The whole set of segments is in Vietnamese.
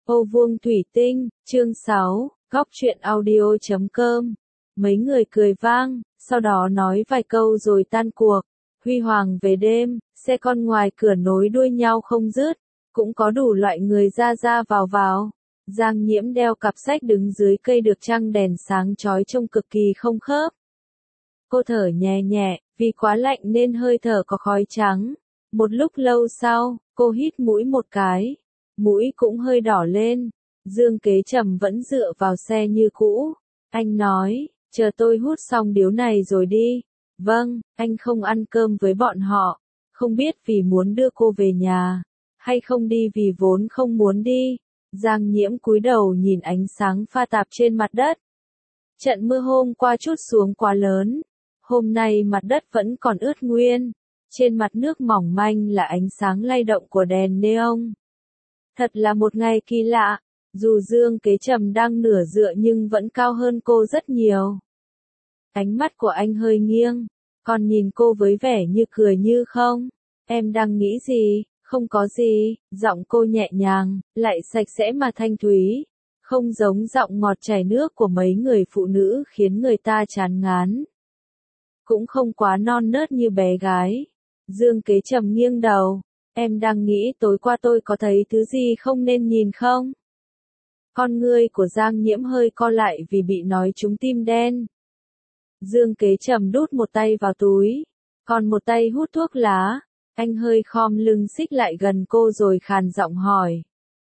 Ô vuông thủy tinh, chương 6, góc truyện audio.com. Mấy người cười vang, sau đó nói vài câu rồi tan cuộc. Huy hoàng về đêm, xe con ngoài cửa nối đuôi nhau không dứt, cũng có đủ loại người ra ra vào vào. Giang Nhiễm đeo cặp sách đứng dưới cây được trăng đèn sáng chói trông cực kỳ không khớp. Cô thở nhẹ nhẹ, vì quá lạnh nên hơi thở có khói trắng. Một lúc lâu sau, cô hít mũi một cái. Mũi cũng hơi đỏ lên. Dương Kế Trầm vẫn dựa vào xe như cũ. Anh nói, chờ tôi hút xong điếu này rồi đi. Vâng, anh không ăn cơm với bọn họ. Không biết vì muốn đưa cô về nhà, hay không đi vì vốn không muốn đi. Giang Nhiễm cúi đầu nhìn ánh sáng pha tạp trên mặt đất. Trận mưa hôm qua trút xuống quá lớn. Hôm nay mặt đất vẫn còn ướt nguyên. Trên mặt nước mỏng manh là ánh sáng lay động của đèn neon. Thật là một ngày kỳ lạ, dù Dương Kế Trầm đang nửa dựa nhưng vẫn cao hơn cô rất nhiều. Ánh mắt của anh hơi nghiêng, còn nhìn cô với vẻ như cười như không. Em đang nghĩ gì? Không có gì, giọng cô nhẹ nhàng, lại sạch sẽ mà thanh thúy. Không giống giọng ngọt chảy nước của mấy người phụ nữ khiến người ta chán ngán. Cũng không quá non nớt như bé gái. Dương Kế Trầm nghiêng đầu. Em đang nghĩ tối qua tôi có thấy thứ gì không nên nhìn không? Con ngươi của Giang Nhiễm hơi co lại vì bị nói trúng tim đen. Dương Kế Trầm đút một tay vào túi, còn một tay hút thuốc lá. Anh hơi khom lưng xích lại gần cô rồi khàn giọng hỏi.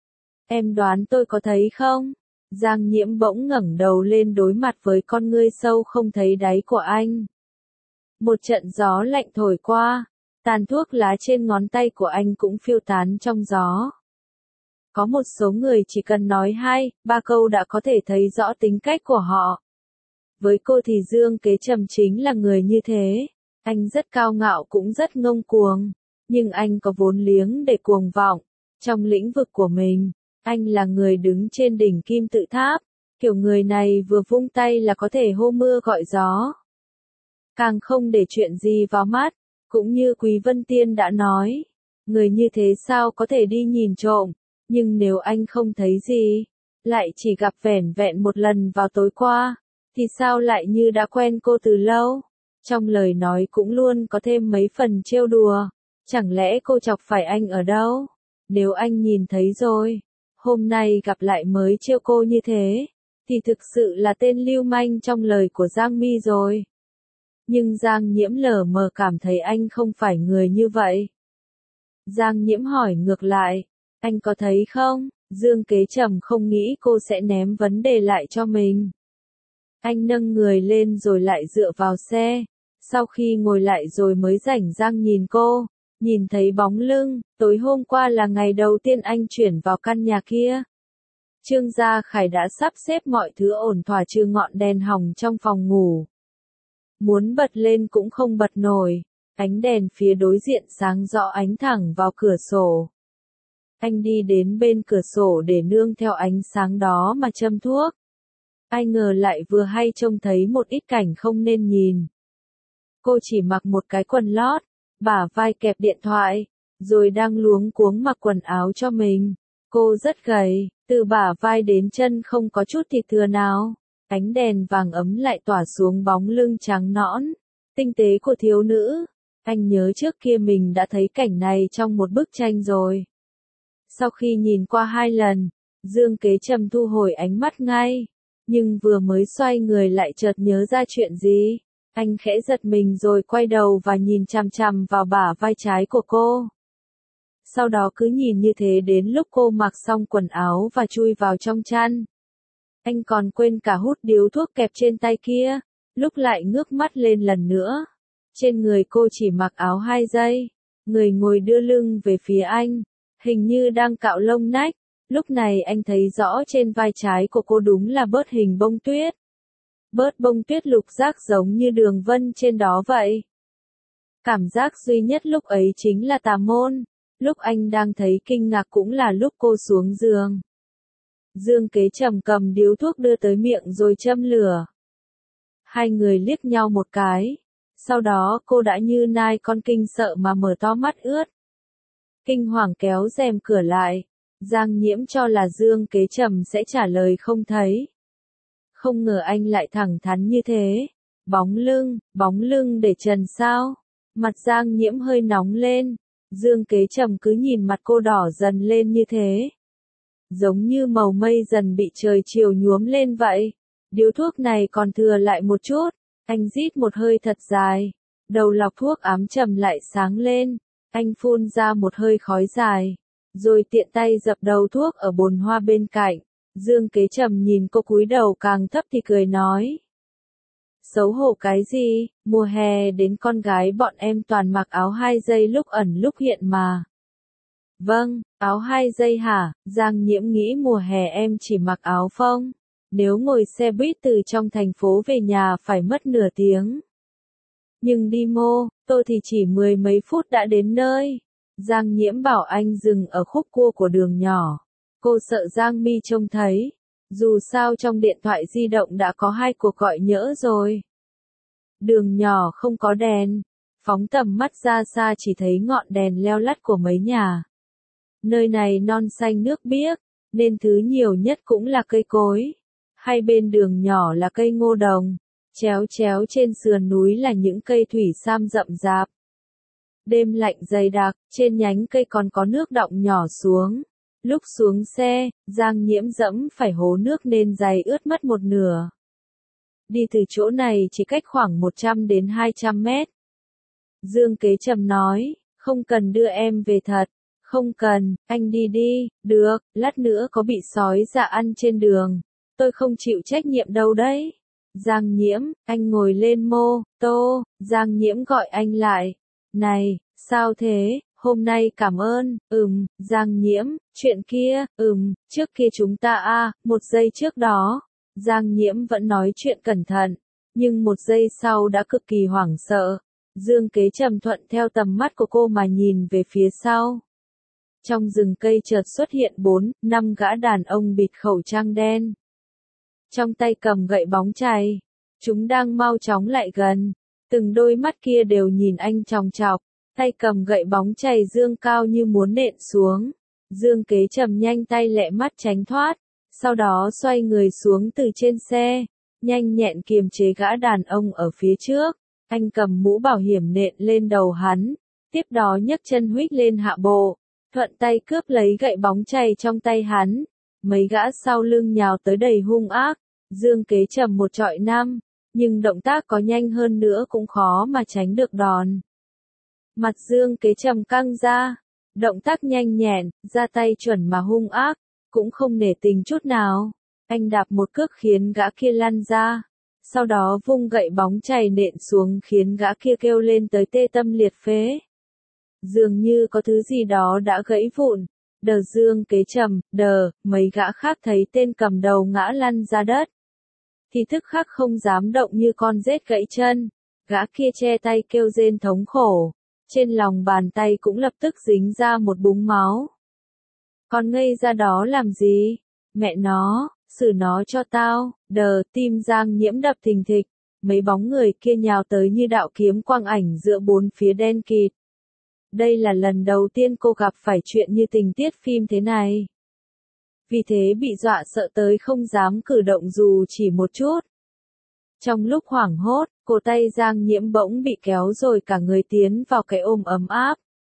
Em đoán tôi có thấy không? Giang Nhiễm bỗng ngẩng đầu lên đối mặt với con ngươi sâu không thấy đáy của anh. Một trận gió lạnh thổi qua. Tàn thuốc lá trên ngón tay của anh cũng phiêu tán trong gió. Có một số người chỉ cần nói 2-3 câu đã có thể thấy rõ tính cách của họ. Với cô thì Dương Kế Trầm chính là người như thế. Anh rất cao ngạo cũng rất ngông cuồng. Nhưng anh có vốn liếng để cuồng vọng. Trong lĩnh vực của mình, anh là người đứng trên đỉnh kim tự tháp. Kiểu người này vừa vung tay là có thể hô mưa gọi gió. Càng không để chuyện gì vào mắt. Cũng như Quý Vân Tiên đã nói, người như thế sao có thể đi nhìn trộm, nhưng nếu anh không thấy gì, lại chỉ gặp vẻn vẹn một lần vào tối qua, thì sao lại như đã quen cô từ lâu? Trong lời nói cũng luôn có thêm mấy phần trêu đùa, chẳng lẽ cô chọc phải anh ở đâu? Nếu anh nhìn thấy rồi, hôm nay gặp lại mới trêu cô như thế, thì thực sự là tên lưu manh trong lời của Giang Mi rồi. Nhưng Giang Nhiễm lờ mờ cảm thấy anh không phải người như vậy. Giang Nhiễm hỏi ngược lại, anh có thấy không? Dương Kế Trầm không nghĩ cô sẽ ném vấn đề lại cho mình. Anh nâng người lên rồi lại dựa vào xe. Sau khi ngồi lại rồi mới rảnh rang nhìn cô, nhìn thấy bóng lưng. Tối hôm qua là ngày đầu tiên anh chuyển vào căn nhà kia. Trương Gia Khải đã sắp xếp mọi thứ ổn thỏa trừ ngọn đèn hỏng trong phòng ngủ. Muốn bật lên cũng không bật nổi, ánh đèn phía đối diện sáng rõ ánh thẳng vào cửa sổ. Anh đi đến bên cửa sổ để nương theo ánh sáng đó mà châm thuốc. Ai ngờ lại vừa hay trông thấy một ít cảnh không nên nhìn. Cô chỉ mặc một cái quần lót, bả vai kẹp điện thoại, rồi đang luống cuống mặc quần áo cho mình. Cô rất gầy, từ bả vai đến chân không có chút thịt thừa nào. Ánh đèn vàng ấm lại tỏa xuống bóng lưng trắng nõn, tinh tế của thiếu nữ. Anh nhớ trước kia mình đã thấy cảnh này trong một bức tranh rồi. Sau khi nhìn qua 2 lần, Dương Kế Trầm thu hồi ánh mắt ngay. Nhưng vừa mới xoay người lại chợt nhớ ra chuyện gì. Anh khẽ giật mình rồi quay đầu và nhìn chằm chằm vào bả vai trái của cô. Sau đó cứ nhìn như thế đến lúc cô mặc xong quần áo và chui vào trong chăn. Anh còn quên cả hút điếu thuốc kẹp trên tay kia, lúc lại ngước mắt lên lần nữa. Trên người cô chỉ mặc áo 2 giây, người ngồi đưa lưng về phía anh, hình như đang cạo lông nách. Lúc này anh thấy rõ trên vai trái của cô đúng là bớt hình bông tuyết. Bớt bông tuyết lục giác giống như đường vân trên đó vậy. Cảm giác duy nhất lúc ấy chính là tà môn, lúc anh đang thấy kinh ngạc cũng là lúc cô xuống giường. Dương Kế Trầm cầm điếu thuốc đưa tới miệng rồi châm lửa. Hai người liếc nhau một cái. Sau đó cô đã như nai con kinh sợ mà mở to mắt ướt. Kinh hoàng kéo rèm cửa lại. Giang Nhiễm cho là Dương Kế Trầm sẽ trả lời không thấy. Không ngờ anh lại thẳng thắn như thế. Bóng lưng để trần sao? Mặt Giang Nhiễm hơi nóng lên. Dương Kế Trầm cứ nhìn mặt cô đỏ dần lên như thế. Giống như màu mây dần bị trời chiều nhuốm lên vậy. Điếu thuốc này còn thừa lại một chút. Anh rít một hơi thật dài. Đầu lọc thuốc ám trầm lại sáng lên. Anh phun ra một hơi khói dài. Rồi tiện tay dập đầu thuốc ở bồn hoa bên cạnh. Dương Kế Trầm nhìn cô cúi đầu càng thấp thì cười nói. Xấu hổ cái gì, mùa hè đến con gái bọn em toàn mặc áo 2 giây lúc ẩn lúc hiện mà. Vâng, áo 2 giây hả? Giang Nhiễm nghĩ mùa hè em chỉ mặc áo phông. Nếu ngồi xe buýt từ trong thành phố về nhà phải mất nửa tiếng. Nhưng đi mô tô thì chỉ 10 mấy phút đã đến nơi. Giang Nhiễm bảo anh dừng ở khúc cua của đường nhỏ. Cô sợ Giang Mi trông thấy. Dù sao trong điện thoại di động đã có 2 cuộc gọi nhỡ rồi. Đường nhỏ không có đèn. Phóng tầm mắt ra xa chỉ thấy ngọn đèn leo lắt của mấy nhà. Nơi này non xanh nước biếc, nên thứ nhiều nhất cũng là cây cối. Hai bên đường nhỏ là cây ngô đồng. Chéo chéo trên sườn núi là những cây thủy sam rậm rạp. Đêm lạnh dày đặc, trên nhánh cây còn có nước đọng nhỏ xuống. Lúc xuống xe, Giang Nhiễm dẫm phải hố nước nên giày ướt mất một nửa. Đi từ chỗ này chỉ cách khoảng 100 đến 200 mét. Dương Kế Trầm nói, không cần đưa em về thật. Không cần, anh đi đi, được, lát nữa có bị sói già ăn trên đường. Tôi không chịu trách nhiệm đâu đấy. Giang Nhiễm, anh ngồi lên mô tô. Giang Nhiễm gọi anh lại. Này, sao thế? Hôm nay cảm ơn. Giang Nhiễm, chuyện kia. Trước kia chúng ta một giây trước đó. Giang Nhiễm vẫn nói chuyện cẩn thận, nhưng một giây sau đã cực kỳ hoảng sợ. Dương Kế Trầm thuận theo tầm mắt của cô mà nhìn về phía sau. Trong rừng cây chợt xuất hiện 4-5 gã đàn ông bịt khẩu trang đen. Trong tay cầm gậy bóng chày. Chúng đang mau chóng lại gần. Từng đôi mắt kia đều nhìn anh chòng chọc. Tay cầm gậy bóng chày dương cao như muốn nện xuống. Dương Kế Trầm nhanh tay lẹ mắt tránh thoát. Sau đó xoay người xuống từ trên xe. Nhanh nhẹn kiềm chế gã đàn ông ở phía trước. Anh cầm mũ bảo hiểm nện lên đầu hắn. Tiếp đó nhấc chân huých lên hạ bộ. Thuận tay cướp lấy gậy bóng chày trong tay hắn. Mấy gã sau lưng nhào tới đầy hung ác. Dương Kế Trầm một trọi năm. Nhưng động tác có nhanh hơn nữa cũng khó mà tránh được đòn. Mặt Dương Kế Trầm căng ra. Động tác nhanh nhẹn, ra tay chuẩn mà hung ác. Cũng không nể tình chút nào. Anh đạp một cước khiến gã kia lăn ra. Sau đó vung gậy bóng chày nện xuống khiến gã kia kêu lên tới tê tâm liệt phế. Dường như có thứ gì đó đã gãy vụn. Dương Kế Trầm, mấy gã khác thấy tên cầm đầu ngã lăn ra đất. Thì tức khắc không dám động như con rết gãy chân. Gã kia che tay kêu rên thống khổ. Trên lòng bàn tay cũng lập tức dính ra một búng máu. Còn ngây ra đó làm gì? Mẹ nó, xử nó cho tao. Tim Giang Nhiễm đập thình thịch. Mấy bóng người kia nhào tới như đạo kiếm quang ảnh giữa bốn phía đen kịt. Đây là lần đầu tiên cô gặp phải chuyện như tình tiết phim thế này. Vì thế bị dọa sợ tới không dám cử động dù chỉ một chút. Trong lúc hoảng hốt, cổ tay Giang Nhiễm bỗng bị kéo rồi cả người tiến vào cái ôm ấm áp.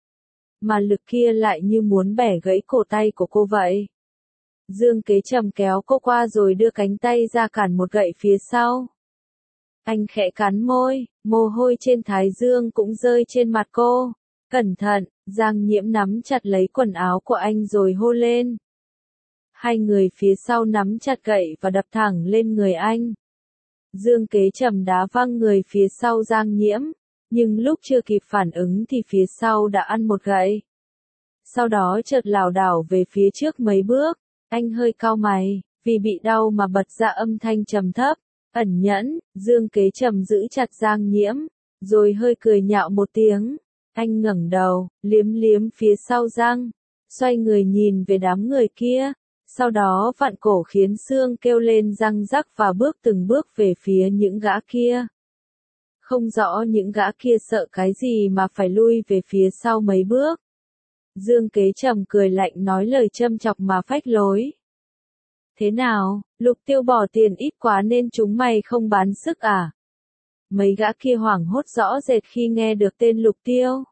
Mà lực kia lại như muốn bẻ gãy cổ tay của cô vậy. Dương Kế Trầm kéo cô qua rồi đưa cánh tay ra cản một gậy phía sau. Anh khẽ cắn môi, mồ hôi trên thái dương cũng rơi trên mặt cô. Cẩn thận, Giang Nhiễm nắm chặt lấy quần áo của anh rồi hô lên. Hai người phía sau nắm chặt gậy và đập thẳng lên người anh. Dương Kế Trầm đá văng người phía sau Giang Nhiễm, nhưng lúc chưa kịp phản ứng thì phía sau đã ăn một gậy. Sau đó chợt lảo đảo về phía trước mấy bước, anh hơi cau mày, vì bị đau mà bật ra âm thanh trầm thấp, ẩn nhẫn. Dương Kế Trầm giữ chặt Giang Nhiễm, rồi hơi cười nhạo một tiếng. Anh ngẩng đầu, liếm liếm phía sau răng, xoay người nhìn về đám người kia, sau đó vặn cổ khiến xương kêu lên răng rắc và bước từng bước về phía những gã kia. Không rõ những gã kia sợ cái gì mà phải lui về phía sau mấy bước. Dương Kế Trầm cười lạnh nói lời châm chọc mà phách lối. Thế nào, Lục Tiêu bỏ tiền ít quá nên chúng mày không bán sức à? Mấy gã kia hoảng hốt rõ rệt khi nghe được tên Lục Tiêu.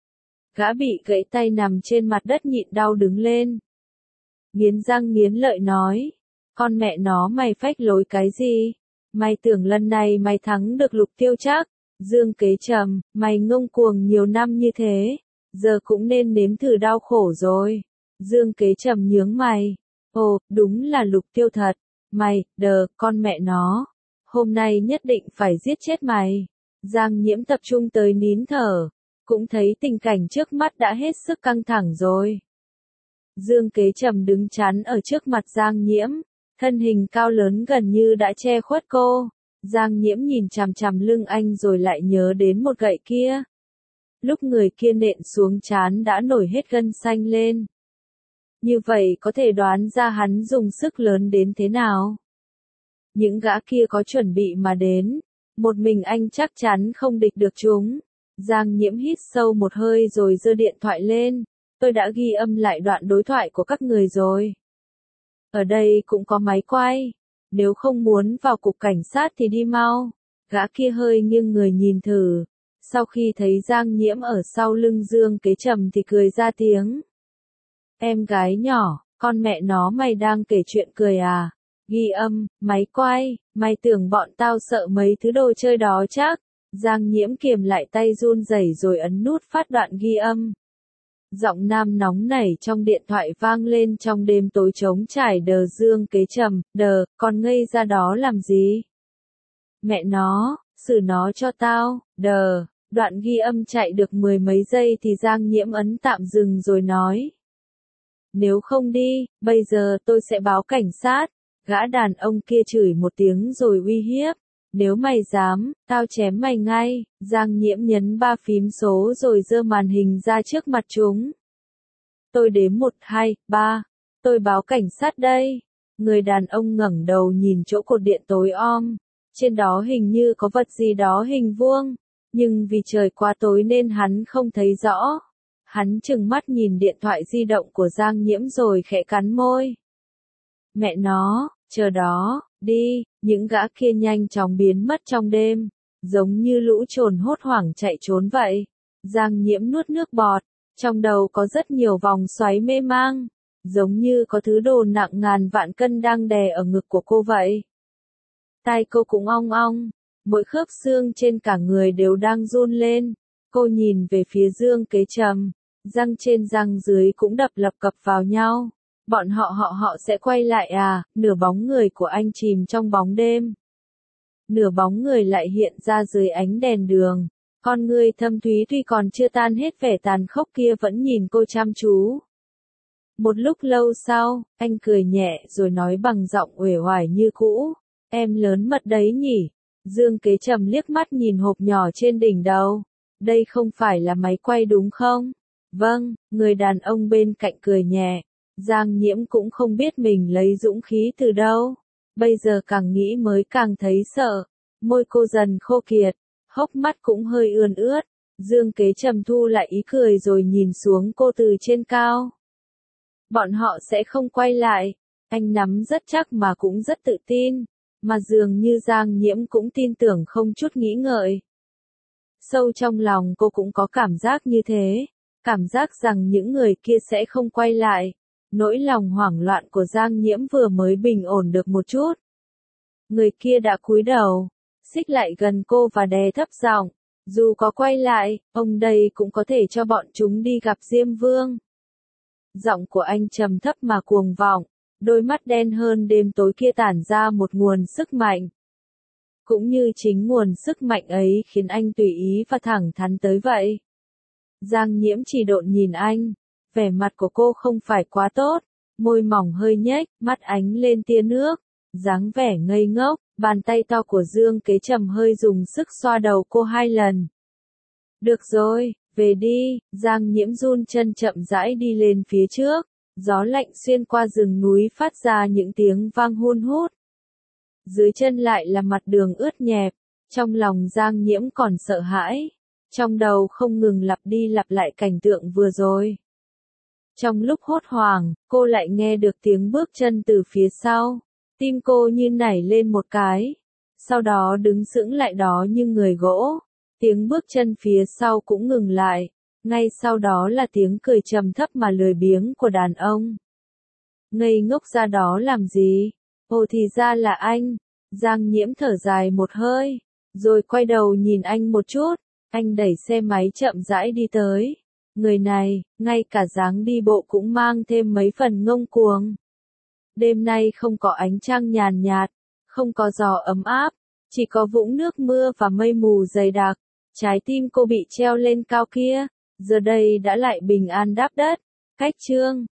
Gã bị gãy tay nằm trên mặt đất nhịn đau đứng lên. Nghiến răng nghiến lợi nói, con mẹ nó mày phách lối cái gì? Mày tưởng lần này mày thắng được Lục Tiêu chắc? Dương Kế Trầm, mày ngông cuồng nhiều năm như thế, giờ cũng nên nếm thử đau khổ rồi. Dương Kế Trầm nhướng mày. Ồ, đúng là Lục Tiêu thật. Mày, con mẹ nó. Hôm nay nhất định phải giết chết mày. Giang Nhiễm tập trung tới nín thở. Cũng thấy tình cảnh trước mắt đã hết sức căng thẳng rồi. Dương Kế Trầm đứng chắn ở trước mặt Giang Nhiễm. Thân hình cao lớn gần như đã che khuất cô. Giang Nhiễm nhìn chằm chằm lưng anh rồi lại nhớ đến một gậy kia. Lúc người kia nện xuống trán đã nổi hết gân xanh lên. Như vậy có thể đoán ra hắn dùng sức lớn đến thế nào. Những gã kia có chuẩn bị mà đến. Một mình anh chắc chắn không địch được chúng. Giang Nhiễm hít sâu một hơi rồi giơ điện thoại lên. Tôi đã ghi âm lại đoạn đối thoại của các người rồi. Ở đây cũng có máy quay. Nếu không muốn vào cục cảnh sát thì đi mau. Gã kia hơi nghiêng người nhìn thử. Sau khi thấy Giang Nhiễm ở sau lưng Dương Kế Trầm thì cười ra tiếng. Em gái nhỏ, con mẹ nó mày đang kể chuyện cười à? Ghi âm, máy quay, mày tưởng bọn tao sợ mấy thứ đồ chơi đó chắc? Giang Nhiễm kiềm lại tay run rẩy rồi ấn nút phát đoạn ghi âm. Giọng nam nóng nảy trong điện thoại vang lên trong đêm tối trống trải. Dương Kế Trầm, con ngây ra đó làm gì? Mẹ nó, xử nó cho tao, Đoạn ghi âm chạy được mười mấy giây thì Giang Nhiễm ấn tạm dừng rồi nói. Nếu không đi, bây giờ tôi sẽ báo cảnh sát. Gã đàn ông kia chửi một tiếng rồi uy hiếp. Nếu mày dám, tao chém mày ngay. Giang Nhiễm nhấn 3 phím số rồi giơ màn hình ra trước mặt chúng. Tôi đếm 1, 2, 3. Tôi báo cảnh sát đây. Người đàn ông ngẩng đầu nhìn chỗ cột điện tối om. Trên đó hình như có vật gì đó hình vuông. Nhưng vì trời quá tối nên hắn không thấy rõ. Hắn trừng mắt nhìn điện thoại di động của Giang Nhiễm rồi khẽ cắn môi. Mẹ nó, chờ đó, đi, những gã kia nhanh chóng biến mất trong đêm, giống như lũ trồn hốt hoảng chạy trốn vậy. Giang Nhiễm nuốt nước bọt, trong đầu có rất nhiều vòng xoáy mê mang, giống như có thứ đồ nặng ngàn vạn cân đang đè ở ngực của cô vậy. Tai cô cũng ong ong, mỗi khớp xương trên cả người đều đang run lên. Cô nhìn về phía Dương Kế Trầm, răng trên răng dưới cũng đập lập cập vào nhau. Bọn họ sẽ quay lại à? Nửa bóng người của anh chìm trong bóng đêm. Nửa bóng người lại hiện ra dưới ánh đèn đường. Con ngươi thâm thúy tuy còn chưa tan hết vẻ tàn khốc kia vẫn nhìn cô chăm chú. Một lúc lâu sau, anh cười nhẹ rồi nói bằng giọng uể oải như cũ. Em lớn mật đấy nhỉ? Dương Kế Trầm liếc mắt nhìn hộp nhỏ trên đỉnh đầu. Đây không phải là máy quay đúng không? Vâng, người đàn ông bên cạnh cười nhẹ. Giang Nhiễm cũng không biết mình lấy dũng khí từ đâu. Bây giờ càng nghĩ mới càng thấy sợ. Môi cô dần khô kiệt, hốc mắt cũng hơi ươn ướt. Dương Kế Trầm thu lại ý cười rồi nhìn xuống cô từ trên cao. Bọn họ sẽ không quay lại. Anh nắm rất chắc mà cũng rất tự tin. Mà dường như Giang Nhiễm cũng tin tưởng không chút nghĩ ngợi. Sâu trong lòng cô cũng có cảm giác như thế. Cảm giác rằng những người kia sẽ không quay lại. Nỗi lòng hoảng loạn của Giang Nhiễm vừa mới bình ổn được một chút. Người kia đã cúi đầu, xích lại gần cô và đè thấp giọng. Dù có quay lại, ông đây cũng có thể cho bọn chúng đi gặp Diêm Vương. Giọng của anh trầm thấp mà cuồng vọng, đôi mắt đen hơn đêm tối kia tản ra một nguồn sức mạnh. Cũng như chính nguồn sức mạnh ấy khiến anh tùy ý và thẳng thắn tới vậy. Giang Nhiễm chỉ độn nhìn anh. Vẻ mặt của cô không phải quá tốt, môi mỏng hơi nhếch, mắt ánh lên tia nước, dáng vẻ ngây ngốc, bàn tay to của Dương Kế Trầm hơi dùng sức xoa đầu cô 2 lần. Được rồi, về đi. Giang Nhiễm run chân chậm rãi đi lên phía trước, gió lạnh xuyên qua rừng núi phát ra những tiếng vang hun hút. Dưới chân lại là mặt đường ướt nhẹp, trong lòng Giang Nhiễm còn sợ hãi, trong đầu không ngừng lặp đi lặp lại cảnh tượng vừa rồi. Trong lúc hốt hoảng, cô lại nghe được tiếng bước chân từ phía sau. Tim cô như nảy lên một cái. Sau đó đứng sững lại đó như người gỗ. Tiếng bước chân phía sau cũng ngừng lại. Ngay sau đó là tiếng cười trầm thấp mà lười biếng của đàn ông. Ngây ngốc ra đó làm gì? Ồ thì ra là anh. Giang Nhiễm thở dài một hơi, rồi quay đầu nhìn anh một chút. Anh đẩy xe máy chậm rãi đi tới. Người này, ngay cả dáng đi bộ cũng mang thêm mấy phần ngông cuồng. Đêm nay không có ánh trăng nhàn nhạt, không có gió ấm áp, chỉ có vũng nước mưa và mây mù dày đặc. Trái tim cô bị treo lên cao kia, giờ đây đã lại bình an đáp đất. Cách chương